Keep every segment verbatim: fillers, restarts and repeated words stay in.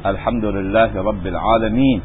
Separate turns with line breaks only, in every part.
الحمد لله رب العالمين.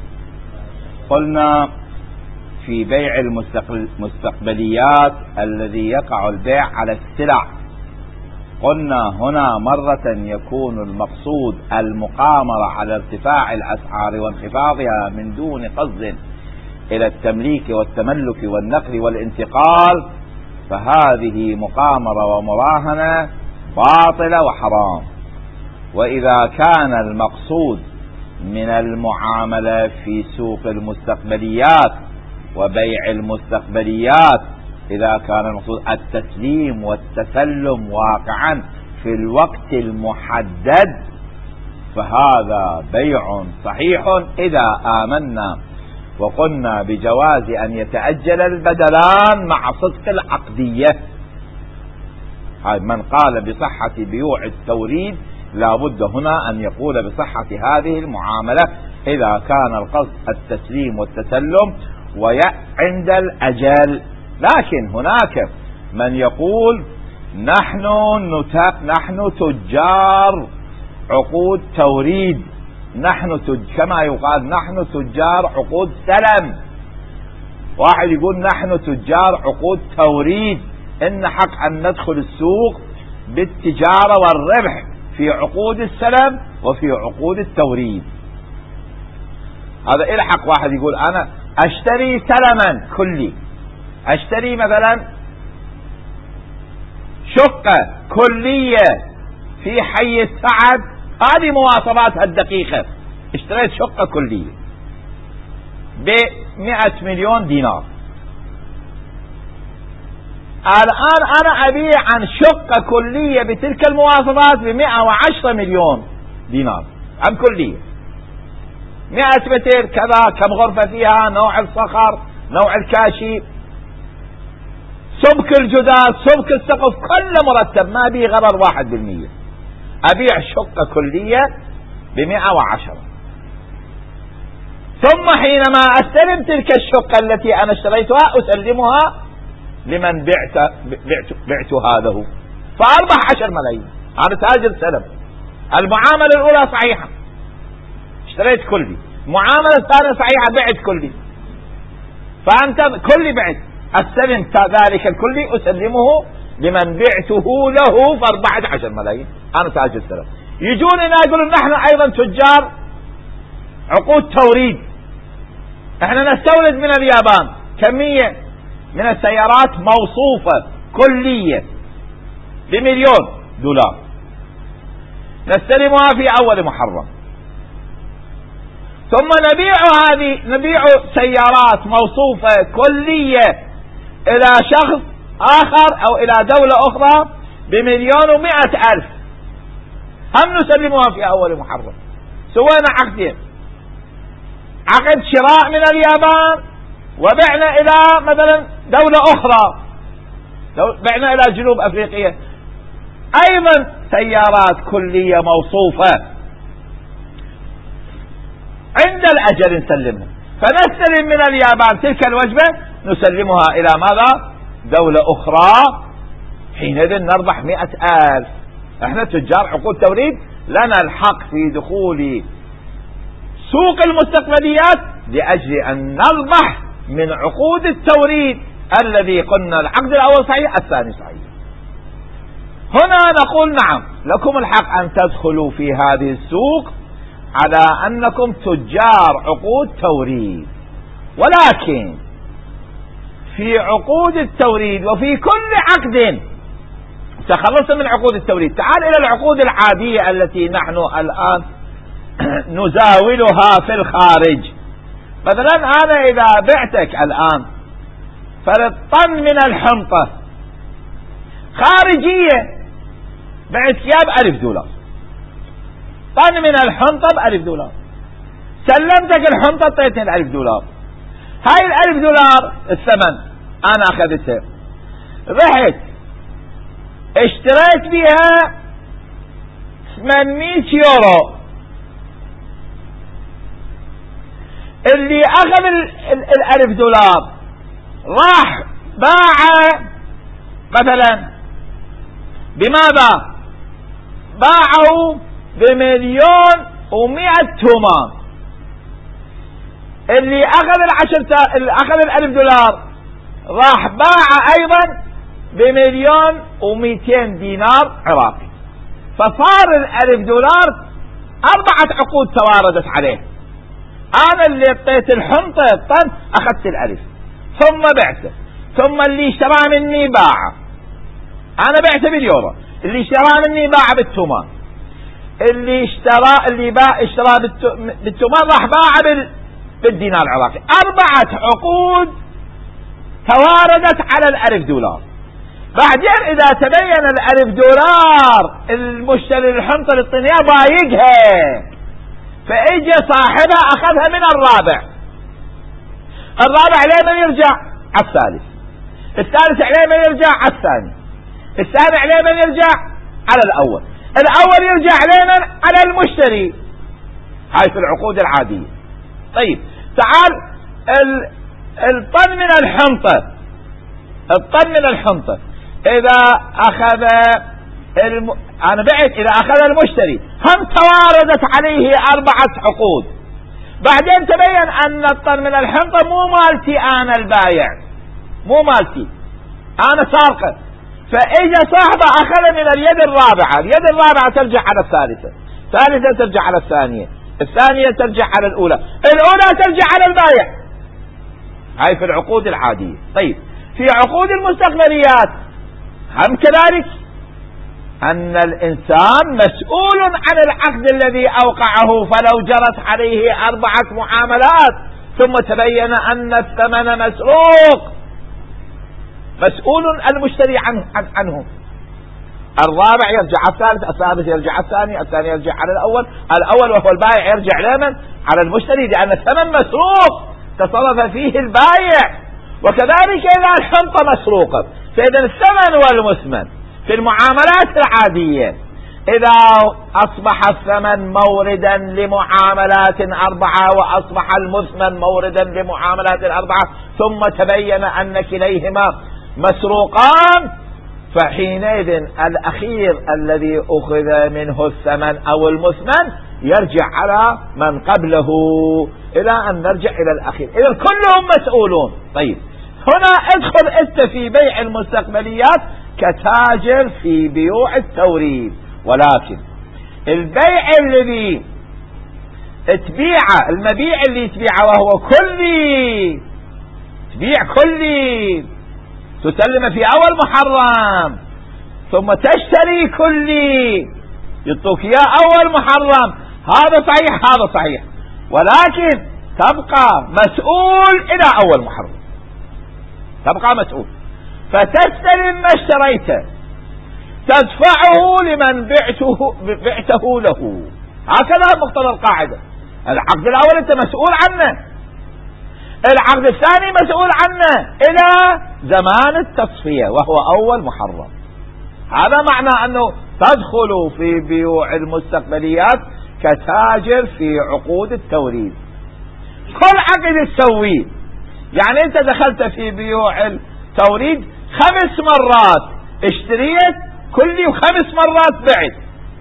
قلنا في بيع المستقبليات الذي يقع البيع على السلع، قلنا هنا مرة يكون المقصود المقامرة على ارتفاع الأسعار وانخفاضها من دون قصد إلى التمليك والتملك والنقل والانتقال، فهذه مقامرة ومراهنة باطلة وحرام. وإذا كان المقصود من المعاملة في سوق المستقبليات وبيع المستقبليات، إذا كان المقصود التسليم والتسلم واقعا في الوقت المحدد، فهذا بيع صحيح إذا آمنا وقلنا بجواز أن يتأجل البدلان مع صدق العقدية. من قال بصحة بيوع التوريد لا بد هنا أن يقول بصحة هذه المعاملة إذا كان القصد التسليم والتسلم وعند الأجل. لكن هناك من يقول نحن نتق نحن تجار عقود توريد، نحن تج... كما يقال نحن تجار عقود سلم. واحد يقول نحن تجار عقود توريد، إن حق أن ندخل السوق بالتجارة والربح في عقود السلم وفي عقود التوريد. هذا إيه حق واحد يقول أنا أشتري سلما كلي، أشتري مثلا شقة كلية في حي السعد، هذه مواصفاتها الدقيقة، اشتريت شقة كلية بمئة مليون دينار. الآن أنا أبيع عن شقة كلية بتلك المواصفات بمئة وعشرة مليون دينار عن كلية، مئة متر كذا، كم غرفة فيها، نوع الصخر، نوع الكاشي، سمك الجدار، سمك السقف، كل مرتب، ما بيه غرر واحد بالمية. أبيع شقة كلية بمئة وعشرة، ثم حينما أستلم تلك الشقة التي أنا اشتريتها أسلمها لمن بعت بعت, بعت هذا هو، فأربح عشر ملايين. أنا تاجر سلم. المعاملة الأولى صحيحة، اشتريت كلي. المعاملة الثانية صحيحة، بعت كلي. فأنت كلي بعت، أستلم ذلك الكلي أسلمه لمن بعته له فأربعة عشر ملايين. أنا تاجر سلم. يجون هنا يقولون نحن أيضا تجار عقود توريد، احنا نستورد من اليابان كمية من السيارات موصوفة كلية بمليون دولار، نستلمها في أول محرم، ثم نبيع هذه نبيع سيارات موصوفة كلية إلى شخص آخر أو إلى دولة أخرى بمليون ومئة ألف، هم نسلمها في أول محرم. سوينا عقدين، عقد شراء من اليابان وبعنا إلى مثلا دولة أخرى، بعنا إلى جنوب أفريقيا، أيضا سيارات كلية موصوفة، عند الأجل نسلمها. فنستلم من اليابان تلك الوجبة نسلمها إلى ماذا؟ دولة أخرى، حينئذ نربح مئة ألف. احنا تجار عقود توريد، لنا الحق في دخول سوق المستقبليات لأجل أن نربح من عقود التوريد الذي قلنا العقد الأول صحيح الثاني صحيح. هنا نقول نعم لكم الحق أن تدخلوا في هذه السوق على أنكم تجار عقود توريد، ولكن في عقود التوريد وفي كل عقد تخلصنا من عقود التوريد، تعال إلى العقود العادية التي نحن الآن نزاولها في الخارج. مثلا أنا إذا بعتك الآن فرد طن من الحنطة خارجية، بعت يا بألف دولار، طن من الحنطة بألف دولار، سلمتك الحنطة اعطيتني الألف دولار، هاي الألف دولار الثمن أنا أخذتها، رحت اشتريت بها ثمانمئة يورو، اللي أخذ الألف دولار راح باع مثلا بماذا؟ باعوا بمليون ومئة تومان. اللي اخذ العشرة اللي اخذ الالف دولار راح باع ايضا بمليون ومئتين دينار عراقي، فصار الالف دولار اربعة عقود تواردت عليه. انا اللي اعطيت الحنطة الطن اخذت الالف ثم بعته، ثم اللي اشترى مني باعه، انا بعته باليورو، اللي اشترى مني باع بالتومان، اللي اشترى اللي باع اشترى بالتومان راح باع بال بالدينار العراقي. اربعة عقود تواردت على الالف دولار. بعدين اذا تبين الالف دولار المشتري الحنطة للطنية ضايقها، فاجى صاحبها اخذها من الرابع، الرابع عليه من يرجع على الثالث، الثالث عليه من يرجع على الثاني، الثاني عليه من يرجع على الاول، الاول يرجع علينا على المشتري. هاي في العقود العادية. طيب تعال الطن من الحنطة، الطن من الحنطة اذا اخذ الم... انا بعت اذا اخذ المشتري هم تواردت عليه اربعة عقود. بعدين تبين ان الطن من الحنطة مو مالتي انا البايع، مو مالتي انا سارقه، فاجا صاحبه اخذ من اليد الرابعة، اليد الرابعة ترجع على الثالثة، الثالثة ترجع على الثانية، الثانية ترجع على الاولى، الاولى ترجع على البايع. هاي في العقود العادية. طيب في عقود المستقبليات هم كذلك، أن الإنسان مسؤول عن العقد الذي أوقعه، فلو جرت عليه أربعة معاملات ثم تبين أن الثمن مسروق مسؤول المشتري عنه عنه. الرابع يرجع على الثالث، الثالث يرجع على الثاني، الثاني يرجع على الأول، الأول وهو البائع يرجع لمن؟ على المشتري، لأن الثمن مسروق تصرف فيه البائع. وكذلك إذا الحنطة مسروقة، فإذا الثمن والمثمن في المعاملات العادية إذا أصبح الثمن موردا لمعاملات أربعة وأصبح المثمن موردا لمعاملات الأربعة، ثم تبين أن كليهما مسروقان، فحينئذ الأخير الذي أخذ منه الثمن أو المثمن يرجع على من قبله إلى أن نرجع إلى الأخير. إذا كلهم مسؤولون. طيب هنا ادخل انت في بيع المستقبليات كتاجر في بيوع التوريد، ولكن البيع الذي تبيعه، المبيع اللي تبيعه وهو كلي، تبيع كلي تسلم في اول محرم ثم تشتري كلي يعطوك اياه اول محرم، هذا صحيح هذا صحيح، ولكن تبقى مسؤول الى اول محرم، تبقى مسؤول، فتستلم ما اشتريته تدفعه لمن بعته بعته له. هكذا مقتضى القاعدة. العقد الاول انت مسؤول عنه، العقد الثاني مسؤول عنه الى زمان التصفية وهو اول محرم. هذا معنى انه تدخل في بيوع المستقبليات كتاجر في عقود التوريد. كل عقد تسويه، يعني انت دخلت في بيوع التوريد خمس مرات اشتريت كلي وخمس مرات بعت،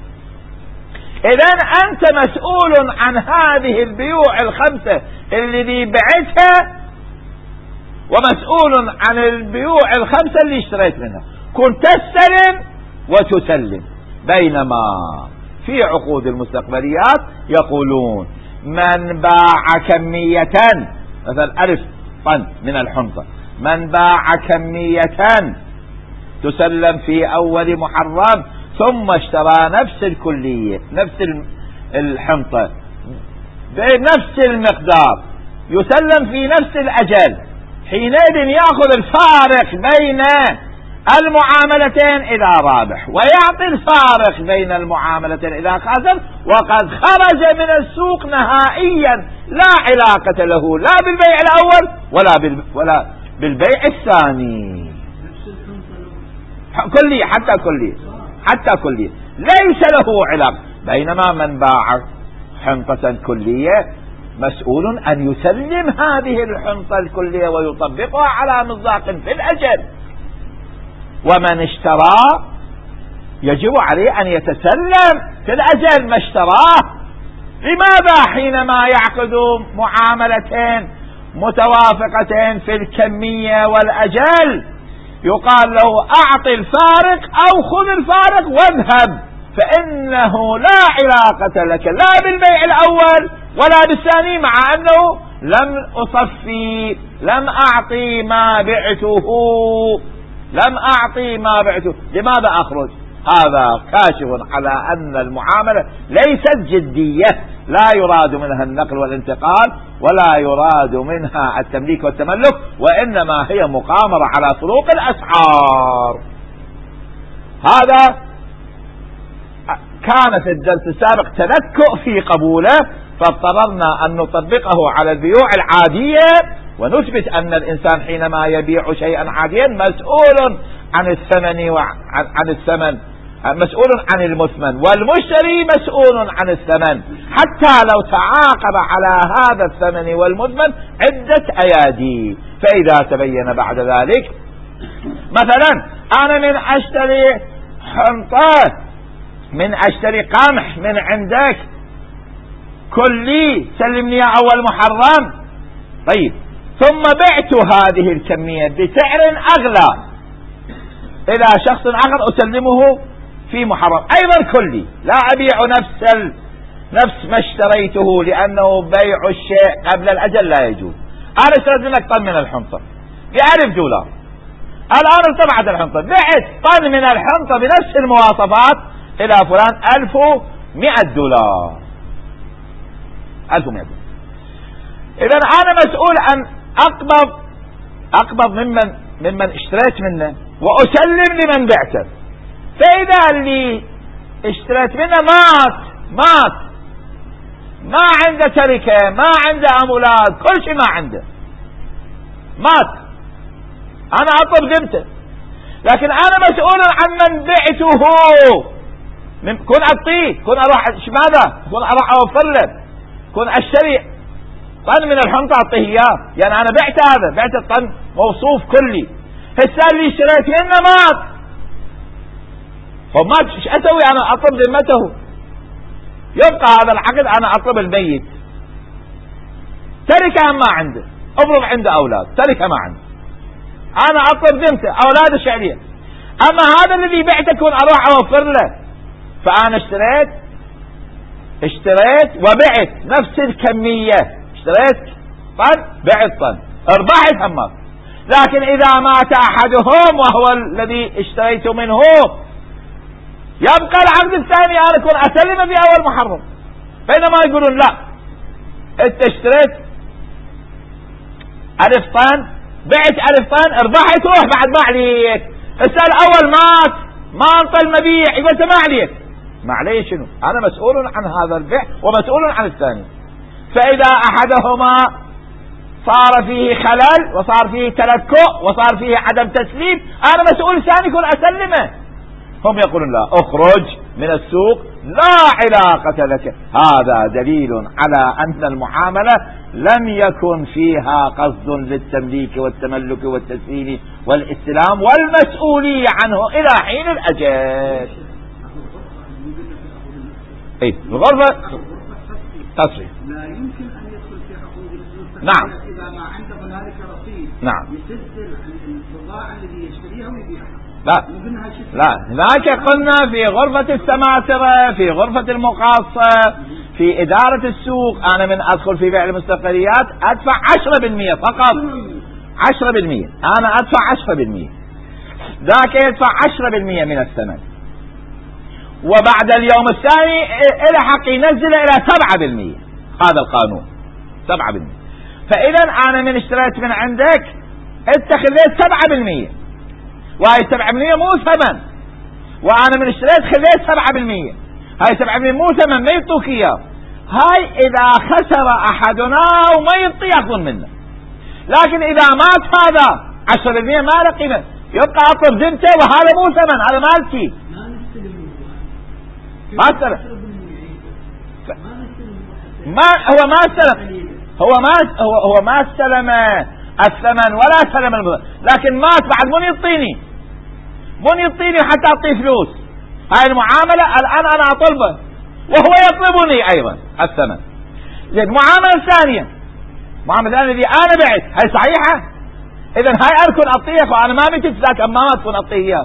اذا انت مسؤول عن هذه البيوع الخمسة اللي بعتها، ومسؤول عن البيوع الخمسة اللي اشتريت منها. كنت تستلم وتسلم. بينما في عقود المستقبليات يقولون من باع كمية، مثلا ألف طن من الحنطة، من باع كمية تسلم في أول محرم ثم اشترى نفس الكلية نفس الحنطة بنفس المقدار يسلم في نفس الأجل، حينئذ يأخذ الفارق بين المعاملتين إذا رابح، ويعطي الفارق بين المعاملتين إذا خسر، وقد خرج من السوق نهائيا، لا علاقة له لا بالبيع الأول ولا بال ولا بالبيع الثاني. كلي حتى كلي حتى كلي ليس له علاقة. بينما من باع حنطة كلية مسؤول أن يسلم هذه الحنطة الكلية ويطبقها على مصداق في الأجل، ومن اشترى يجب عليه أن يتسلم في الأجل ما اشتراه، لماذا حينما يعقدوا معاملتين متوافقتين في الكمية والأجل يقال له أعطي الفارق أو خذ الفارق واذهب، فإنه لا علاقة لك لا بالبيع الأول ولا بالثاني، مع أنه لم أصفي، لم أعطي ما بعته، لم أعطي ما بعته، لماذا أخرج؟ هذا كاشف على أن المعاملة ليست جدية، لا يراد منها النقل والانتقال ولا يراد منها التمليك والتملك، وإنما هي مقامرة على فروق الأسعار. هذا كان في الدرس السابق تنكؤ في قبوله، فاضطررنا أن نطبقه على البيوع العادية ونثبت أن الإنسان حينما يبيع شيئا عاديا مسؤول عن الثمن وعن الثمن مسؤول عن المثمن، والمشتري مسؤول عن الثمن، حتى لو تعاقب على هذا الثمن والمثمن عدة أيادي. فإذا تبين بعد ذلك مثلا أنا من أشتري حنطة، من أشتري قمح من عندك كلي سلمني أول محرم، طيب ثم بعت هذه الكمية بسعر أغلى إلى شخص آخر أسلمه في محرم أيضا كلي، لا أبيع نفس ال... نفس ما اشتريته، لأنه بيع الشيء قبل الأجل لا يجوز. أنا اشتريت منك طن من الحنطة بألف دولار، الآن ارتفعت الحنطة، بعت طن من الحنطة بنفس المواصفات إلى فلان ألف ومئة دولار، ألف ومئة دولار. إذا أنا مسؤول أن أقبض أقبض ممن ممن اشتريت منه وأسلم لمن بعته. فإذا اللي اشتريت منه مات مات ما عنده تركة، ما عنده أولاد، كل شيء ما عنده، مات، أنا أطلب ذمته، لكن أنا مسؤول عن من بعته، كن أعطيه، كن أروح ماذا كن أروح أوفر له، كن أشتري طن من الحنطة أعطيه إياه، يعني أنا بعت هذا، بعت الطن موصوف كلي، هسه اللي اشتريت منه مات، فمات ايش أسوي؟ أنا أطلب ذمته، يبقى هذا العقد أنا أطلب الميت، تركة ما عنده، أضرب عنده أولاد، تركة ما عنده، أنا أطلب ذمته، أولاد الشعرية. أما هذا الذي بعته كن أروح أوفر له، فأنا اشتريت اشتريت وبعت نفس الكمية، اشتريت طن بعت طن، اربحت همات. لكن إذا مات أحدهم وهو الذي اشتريت منه يبقى العقد الثاني أنا أكون أسلم في أول محرم، بينما يقولون لا، أنت اشتريت ألف طن، بعت ألف طن، اربحت، روح بعد ما عليك، السنة الأول مات، ما انطى المبيع، يقول أنت ما عليك، ما علي شنو؟ أنا مسؤول عن هذا البيع ومسؤول عن الثاني. فإذا أحدهما صار فيه خلل وصار فيه تلكؤ وصار فيه عدم تسليم، أنا مسؤول الثاني يكون أسلمه. هم يقولون لا، اخرج من السوق، لا علاقة لك. هذا دليل على أن المعاملة لم يكن فيها قصد للتمليك والتملك والتسليم والاستلام والمسؤولية عنه إلى حين الأجل. ايه الغرفة تصريح
لا يمكن أن يدخل في حقوق الفلوس.
نعم.
إذا ما عنده هنالك رصيد
نعم
يسجل البضاعة الذي يشتريها ويبيعها.
لا لا، هناك قلنا في غرفة السماسرة، في غرفة المقاصة، في إدارة السوق، أنا من أدخل في بيع المستقليات أدفع عشرة بالمئة فقط، عشرة بالمئة، أنا أدفع عشرة بالمئة، ذاك يدفع عشرة بالمئة من الثمن، وبعد اليوم الثاني إلى حق ينزل إلى سبعة بالمئة، هذا القانون سبعة بالمئة. فإذا أنا من اشتريت من عندك أنت خليت سبعة بالمئة، وهي سبعة بالمئة مو ثمن، وأنا من اشتريت خليت سبعة بالمئة، هاي سبعة بالمئة مو ثمن، ما يعطوك إياه، هاي إذا خسر أحدنا وما يعطي يأخذون منه. لكن إذا مات هذا عشرة بالمئة ما له قيمة، يبقى أطلب ذمته، وهذا مو ثمن، هذا مالتي، ما استلم، ما هو ما استلم، هو ما هو هو ما استلم الثمن ولا استلم المبلغ، لكن مات بعد من يعطيني، من يعطيني حتى أعطيه فلوس. هاي المعاملة الآن أنا أطلبه، وهو يطلبني أيضا الثمن. زين معاملة ثانية، معاملة الذي أنا بعت هاي صحيحة، إذا هاي أكون أعطيك وأنا ما بيتك ذاك أما ما تكون أعطيه.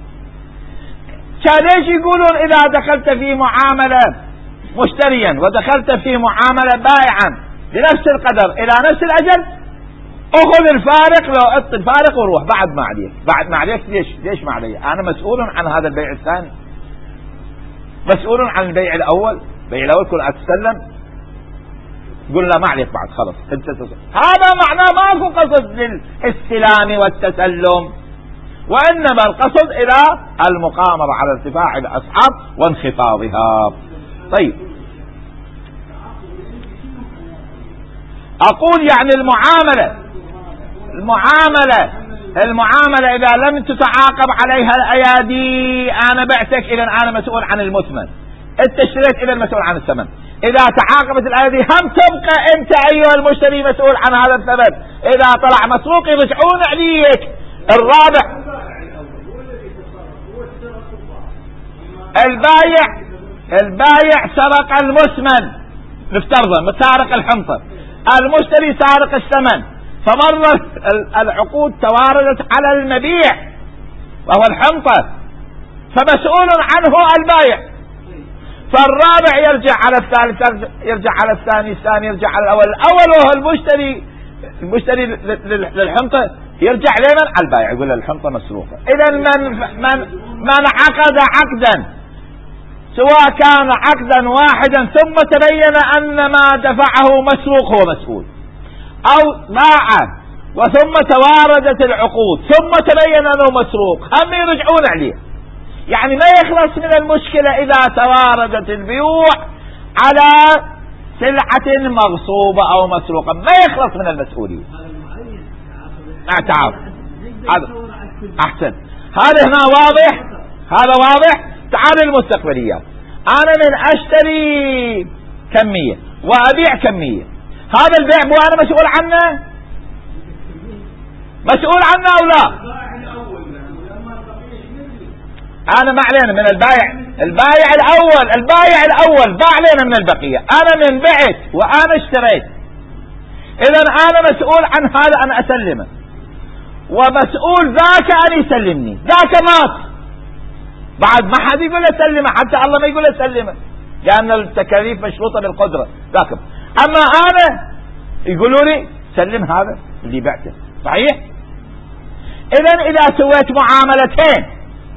كان ليش يقولون إذا دخلت في معاملة مشتريا ودخلت في معاملة بائعا بنفس القدر إلى نفس الأجل أخذ الفارق، لو أعط الفارق وروح بعد ما عليك، بعد ما عليك. ليش ليش ما علي؟ أنا مسؤول عن هذا البيع الثاني، مسؤول عن البيع الأول. البيع الأول كل أتسلم قلنا ما عليك بعد خلص انت تسلم. هذا معناه ماكو قصد للاستلام والتسلم، وإنما القصد إلى المقامرة على ارتفاع الأسعار وانخفاضها. طيب أقول يعني المعاملة المعاملة المعاملة إذا لم تتعاقب عليها الأيادي، أنا بعتك إذا أنا مسؤول عن المثمن، أنت اشتريت إذا مسؤول عن الثمن. إذا تعاقبت الأيادي هم تبقى أنت أيها المشتري مسؤول عن هذا الثمن، إذا طلع مسروق يرجعون عليك. الرابع البايع البايع سرق المثمن، نفترض سارق الحنطة، المشتري سارق الثمن، فمرت العقود تواردت على المبيع وهو الحنطة، فمسؤول عنه البايع. فالرابع يرجع على الثالث، يرجع على الثاني، الثاني يرجع على الأول، الأول وهو المشتري المشتري للحنطة يرجع لمن؟ على البايع، يقول الحنطة مسروقة. إذا من من من عقد عقدا سواء كان عقدا واحدا ثم تبين أن ما دفعه مسروق هو مسؤول، أو باع وثم تواردت العقود ثم تبين أنه مسروق، هم يرجعون عليه. يعني ما يخلص من المشكلة إذا تواردت البيوع على سلعة مغصوبة أو مسروقة، ما يخلص من المسؤولية. اعتعاف هذا أحسن، هذا هنا واضح، هذا واضح. تعال المستقبليات، أنا من أشتري كمية وأبيع كمية، هذا البيع مو أنا مسؤول عنه؟ مسؤول عنه أو لا؟ أنا ما علينا من البايع، البايع الأول البايع الأول ما علينا من البقية. أنا من بعت وأنا اشتريت، إذا أنا مسؤول عن هذا، أنا أسلمه، ومسؤول ذاك أن يسلمني. ذاك مات بعد ما حد يقول أسلمه، حتى الله ما يقول أسلمه لأن التكاليف مشروطة بالقدرة ذاك. أما أنا يقولوا لي سلم هذا اللي بعته، صحيح؟ إذا إذا سويت معاملتين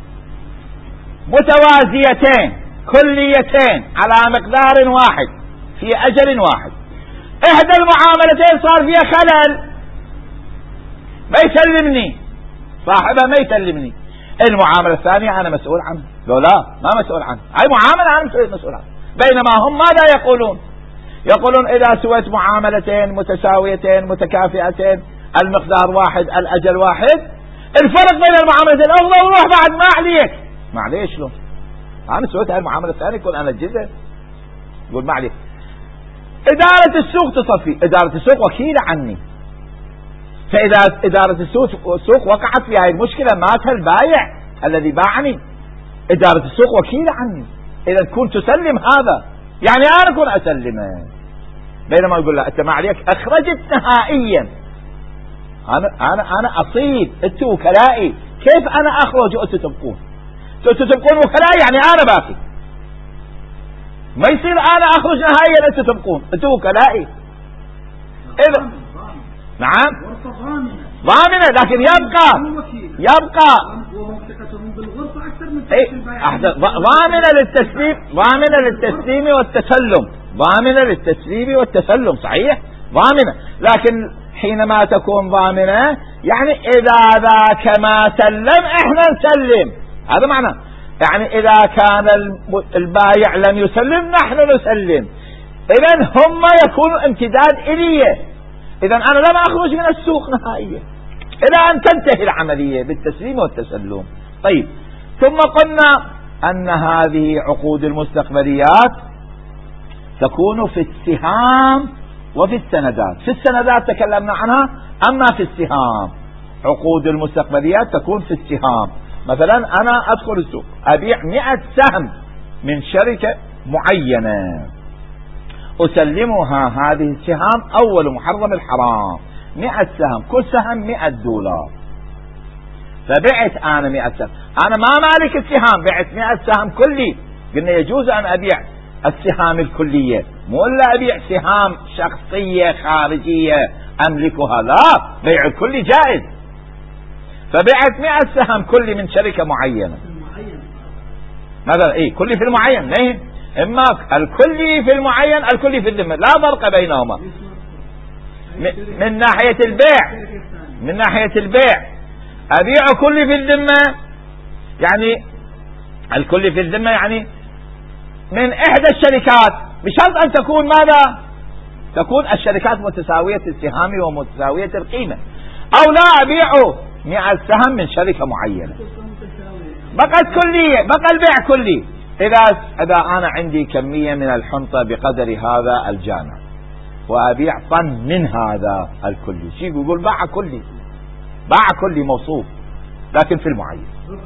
متوازيتين كليتين على مقدار واحد في أجل واحد، إحدى المعاملتين صار فيها خلل، ما يسلمني صاحبها، ما يسلمني، المعاملة الثانية أنا مسؤول عنها. لو لا ما مسؤول عنها، هاي معاملة أنا مسؤول عنها. بينما هم ماذا يقولون؟ يقولون إذا سويت معاملتين متساويتين متكافئتين المقدار واحد الأجل واحد، الفرق بين المعاملتين أفضل وروح بعد ما عليك. معليش له أنا سويت هاي المعاملة الثانية يكون أنا الجزء، يقول ما عليك. إدارة السوق تصفي، إدارة السوق وكيلة عني، فإذا إدارة السوق وقعت في هاي المشكلة مات البايع الذي باعني، إدارة السوق وكيلة عني، إذا كنت تسلم هذا يعني أنا كنت أسلمه. بينما يقول لا أنت ما عليك، أخرجت نهائيا، أنا أنا أنا أصيب، أنت وكلائي، كيف أنا أخرج وأنت تبقون؟ أنت تبقون وكلائي يعني أنا باقي، ما يصير أنا أخرج نهائيا أنت تبقون، أنت وكلائي. إذا نعم ضامنة، لكن يبقى يبقى ضامنة للتسليم، ضامنة للتسليم والتسلم، ضامنة للتسليم والتسلم، صحيح ضامنة. لكن حينما تكون ضامنة يعني إذا ذاك ما سلم إحنا نسلم، هذا معنى. يعني إذا كان البايع لم يسلم نحن نسلم، إذن هم يكون امتداد إليه، إذن أنا لم أخرج من السوق نهائيا إلى أن تنتهي العملية بالتسليم والتسلم. طيب، ثم قلنا أن هذه عقود المستقبليات تكون في السهام وفي السندات. في السندات تكلمنا عنها، أما في السهام عقود المستقبليات تكون في السهام. مثلا أنا أدخل السوق أبيع مئة سهم من شركة معينة أسلمها هذه السهام أول محرم الحرام مئة سهم، كل سهم مئة دولار. فبعت أنا مئة سهم، أنا ما مالك السهام، بعت مئة سهم كلي. قلنا يجوز أن أبيع السهام الكلية، مو إلا أبيع سهام شخصية خارجية أملكها، لا، بيع الكلي جائز. فبعت مئة سهم كلي من شركة معينة مثلا، إيه كلي في المعين، ليه؟ إما الكلي في المعين الكلي في الذمة، لا فرق بينهما من ناحية البيع. من ناحية البيع أبيع كلي في الذمة، يعني الكلي في الذمة يعني من إحدى الشركات، بشرط أن تكون ماذا؟ تكون الشركات متساوية السهام ومتساوية القيمة. أو لا أبيعه مئة سهم من شركة معينة، بقت كلية، بقى البيع كلي. إذا إذا أنا عندي كمية من الحنطة بقدر هذا الجامع وأبيع طن من هذا الكلي، شيء يقول باع كلي، باع كلي موصوف، لكن في المعين.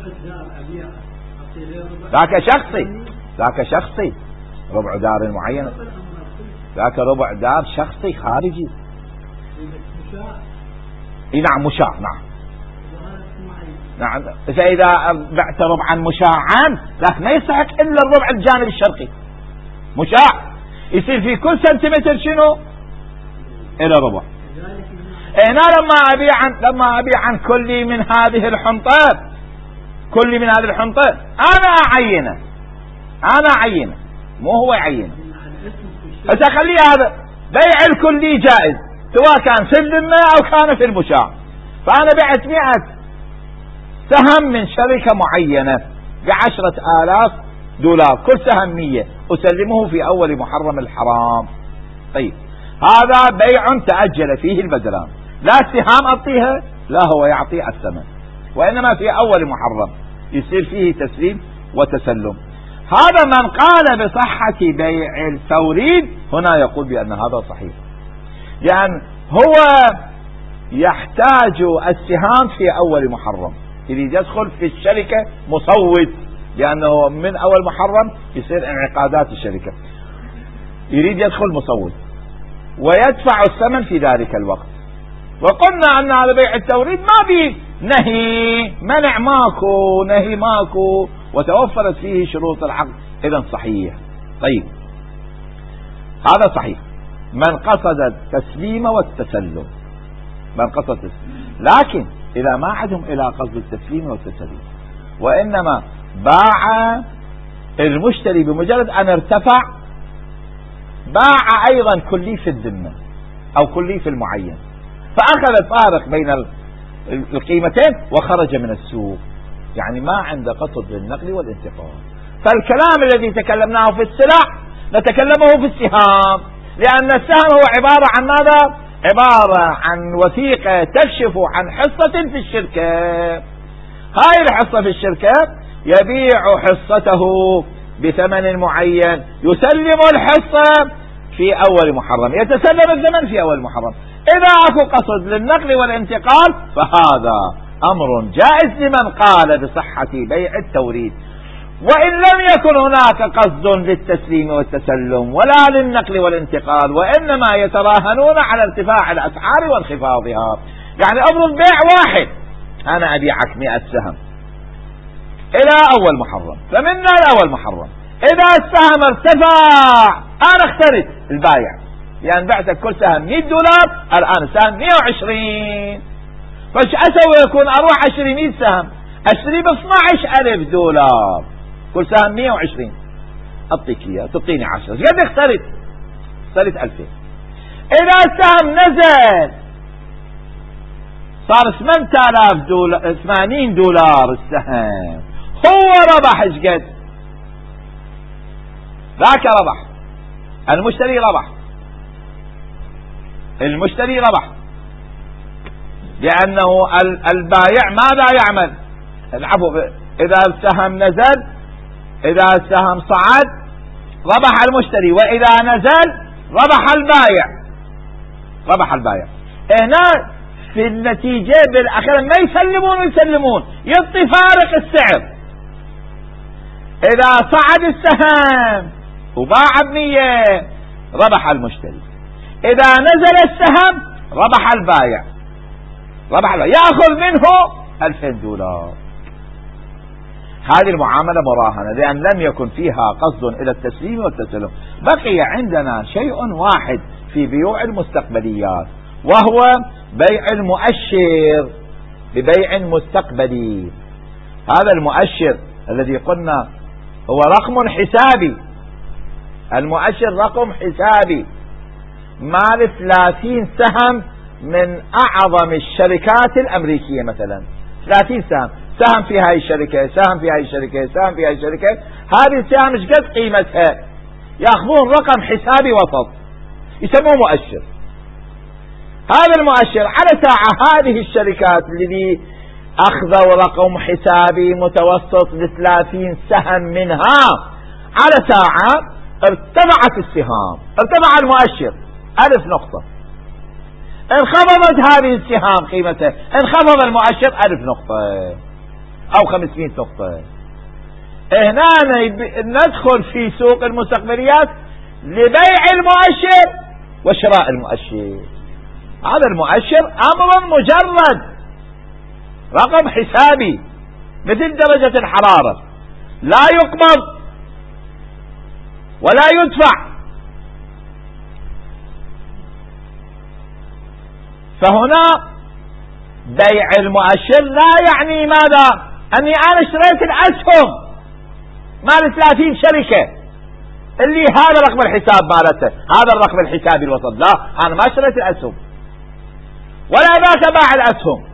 ذاك شخصي، ذاك شخصي ربع دار المعينة، ذاك ربع دار شخصي خارجي. إيه نعم مشاع، نعم نعم. فإذا بعت ربعا مشاعا لكن ما يستحق إلا الربع الجانب الشرقي مشاع، يصير في كل سنتيمتر شنو؟ إلى ربع. هنا لما أبيع عن لما أبيع عن كلي من هذه الحنطة، كلي من هذه الحنطة أنا أعينه، أنا أعينه مو هو يعينه. أتخلي هذا بيع الكلي جائز سواء كان في الذمة أو كان في المشاع. فأنا بعت مئة سهم من شركة معينة بعشرة آلاف دولار، كل سهم مية، أسلمه في أول محرم الحرام. طيب هذا بيع تأجل فيه البدلان، لا السهام أعطيها، لا هو يعطي الثمن، وإنما في أول محرم يصير فيه تسليم وتسلم. هذا من قال بصحة بيع التوريد هنا يقول بأن هذا صحيح، لأن هو يحتاج السهام في أول محرم، يريد يدخل في الشركة مصوت، لأنه من أول محرم يصير انعقادات الشركة، يريد يدخل مصوت ويدفع الثمن في ذلك الوقت. وقلنا أن على بيع التوريد ما به نهي، منع ماكو، نهي ماكو، وتوفرت فيه شروط العقد، إذن صحيح. طيب هذا صحيح من قصد التسليم والتسلم، من قصد التسليم. لكن إذا ما عدهم إلى قصد التسليم والتسليم وإنما باع المشتري بمجرد أن ارتفع، باع أيضا كلي في الذمة أو كلي في المعين، فأخذ الفارق بين القيمتين وخرج من السوق، يعني ما عنده قصد للنقل والانتقال. فالكلام الذي تكلمناه في السلع نتكلمه في السهام، لأن السهم هو عبارة عن ماذا؟ عبارة عن وثيقة تكشف عن حصة في الشركة. هاي الحصة في الشركة يبيع حصته بثمن معين، يسلم الحصة في أول محرم، يتسلم الثمن في أول محرم. إذا أكو قصد للنقل والانتقال فهذا أمر جائز لمن قال بصحة بيع التوريد، وإن لم يكن هناك قصد للتسليم والتسلم ولا للنقل والانتقال، وإنما يتراهنون على ارتفاع الأسعار وانخفاضها. يعني أفرض بيع واحد، أنا أبيعك مئة سهم إلى أول محرم، فمنا الأول محرم إذا السهم ارتفع أنا اخترت البايع، يعني بعتك كل سهم مئة دولار، الآن السهم مئة وعشرين، فايش أسوي؟ يكون أروح أشتري مئة سهم، أشتري ب اثني عشر ألف دولار، كل سهم مئة وعشرين، أعطيك إياه تعطيني عشرة، قد اخترت؟ اخترت ألفين. إذا السهم نزل صار ثمانية آلاف دولار، ثمانين دولار السهم، هو ربح ايش قد؟ ذاك ربح، المشتري ربح، المشتري ربح، لأنه البائع ماذا يعمل؟ العفو، إذا السهم نزل، إذا السهم صعد ربح المشتري، وإذا نزل ربح البائع، ربح البائع. هنا في النتيجة بالأخير ما يسلمون ويسلمون، يعطي فارق السعر. إذا صعد السهم وباع بمية ربح المشتري. إذا نزل السهم ربح البائع، ربح البائع يأخذ منه ألفين دولار. هذه المعاملة مراهنة لأن لم يكن فيها قصد إلى التسليم والتسلم. بقي عندنا شيء واحد في بيوع المستقبليات، وهو بيع المؤشر ببيع مستقبلي. هذا المؤشر الذي قلنا هو رقم حسابي، المؤشر رقم حسابي مال ثلاثين سهم من أعظم الشركات الأمريكية، مثلا ثلاثين سهم، سهم في هاي الشركة، سهم في هاي الشركة، سهم في هاي الشركة. هذه السهم مش قد قيمتها، يأخذون رقم حسابي وسط يسموه مؤشر. هذا المؤشر على ساعة هذه الشركات الذي أخذوا رقم حسابي متوسط لثلاثين سهم منها، على ساعة ارتفعت السهام، ارتفع المؤشر ألف نقطة، انخفضت هذه السهام قيمتها، انخفض المؤشر ألف نقطة أو خمسمائة نقطة. هنا ندخل في سوق المستقبليات لبيع المؤشر وشراء المؤشر. هذا المؤشر أمر مجرد رقم حسابي مثل درجة الحرارة، لا يقبض ولا يدفع. فهنا بيع المؤشر لا يعني ماذا؟ أني أنا اشتريت الأسهم مال ثلاثين شركة اللي هذا رقم الحساب مالته، هذا الرقم الحسابي الوسط. لا، أنا ما اشتريت الأسهم ولا ذاك باع الأسهم،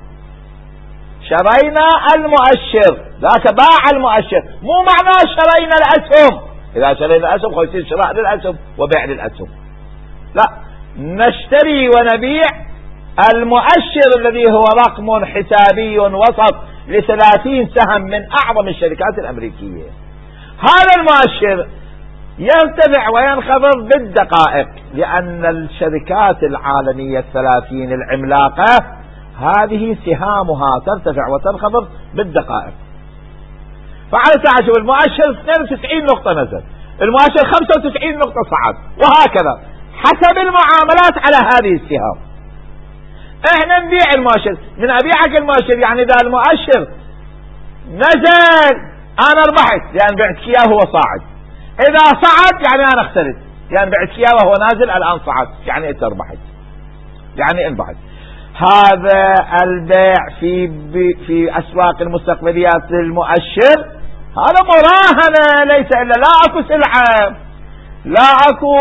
شرينا المؤشر، ذاك باع المؤشر. مو معناه شرينا الأسهم، إذا شرينا الأسهم خو يصير شراء للأسهم وبيع للأسهم. لا، نشتري ونبيع المؤشر الذي هو رقم حسابي وسط لثلاثين سهم من أعظم الشركات الأمريكية. هذا المؤشر يرتفع وينخفض بالدقائق، لأن الشركات العالمية الثلاثين العملاقة هذه سهامها ترتفع وتنخفض بالدقائق. فعلى ساعة شوف المؤشر اثنين وتسعين نقطة نزل، المؤشر خمسة وتسعين نقطة صعد، وهكذا حسب المعاملات على هذه السهام. احنا نبيع المؤشر، من ابيعك المؤشر يعني اذا المؤشر نزل انا ربحت لان بعتك اياه وهو صاعد، اذا صعد يعني انا خسرت لان بعتك اياه وهو نازل الان صعد، يعني انت ربحت، يعني انبحت. هذا البيع في في اسواق المستقبليات للمؤشر هذا مراهنة، ليس الا لا اكو سلعة، لا اكو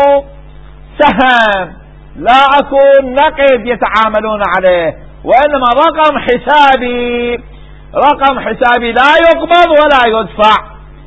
سهم، لا اكو نقد يتعاملون عليه، وانما رقم حسابي، رقم حسابي لا يقبض ولا يدفع.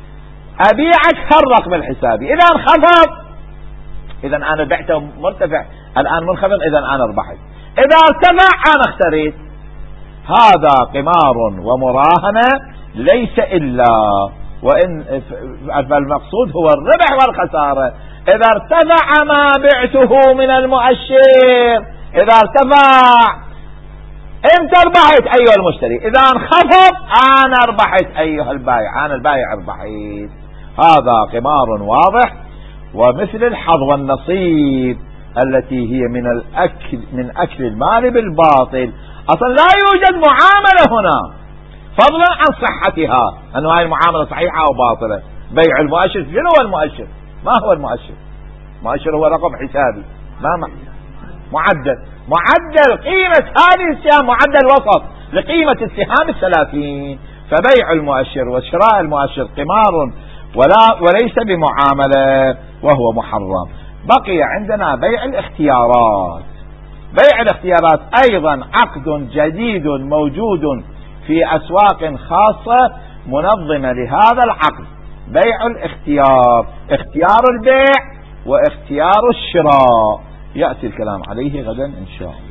ابيعك هالرقم الحسابي، اذا انخفض اذا انا بعته مرتفع، الان منخفض اذا انا ربحت، اذا ارتفع انا اختريت. هذا قمار ومراهنة ليس الا، وان فالمقصود هو الربح والخسارة. إذا ارتفع ما بعته من المؤشر، إذا ارتفع أنت ربحت أيها المشتري، إذا انخفض أنا ربحت أيها البائع، أنا البائع ربحت. هذا قمار واضح، ومثل الحظ والنصيب التي هي من الأكل من أكل المال بالباطل. أصلا لا يوجد معاملة هنا فضلا عن صحتها، أن هذه المعاملة صحيحة أو باطلة. بيع المؤشر، شنو هو المؤشر؟ ما هو المؤشر؟ المؤشر هو رقم حسابي، ما مع... معدل معدل قيمة هذه السهام، معدل وسط لقيمة السهام الثلاثين. فبيع المؤشر وشراء المؤشر قمار ولا وليس بمعاملة، وهو محرم. بقي عندنا بيع الاختيارات. بيع الاختيارات أيضا عقد جديد موجود في أسواق خاصة منظمة لهذا العقد. بيع الاختيار، اختيار البيع واختيار الشراء، يأتي الكلام عليه غدا إن شاء الله.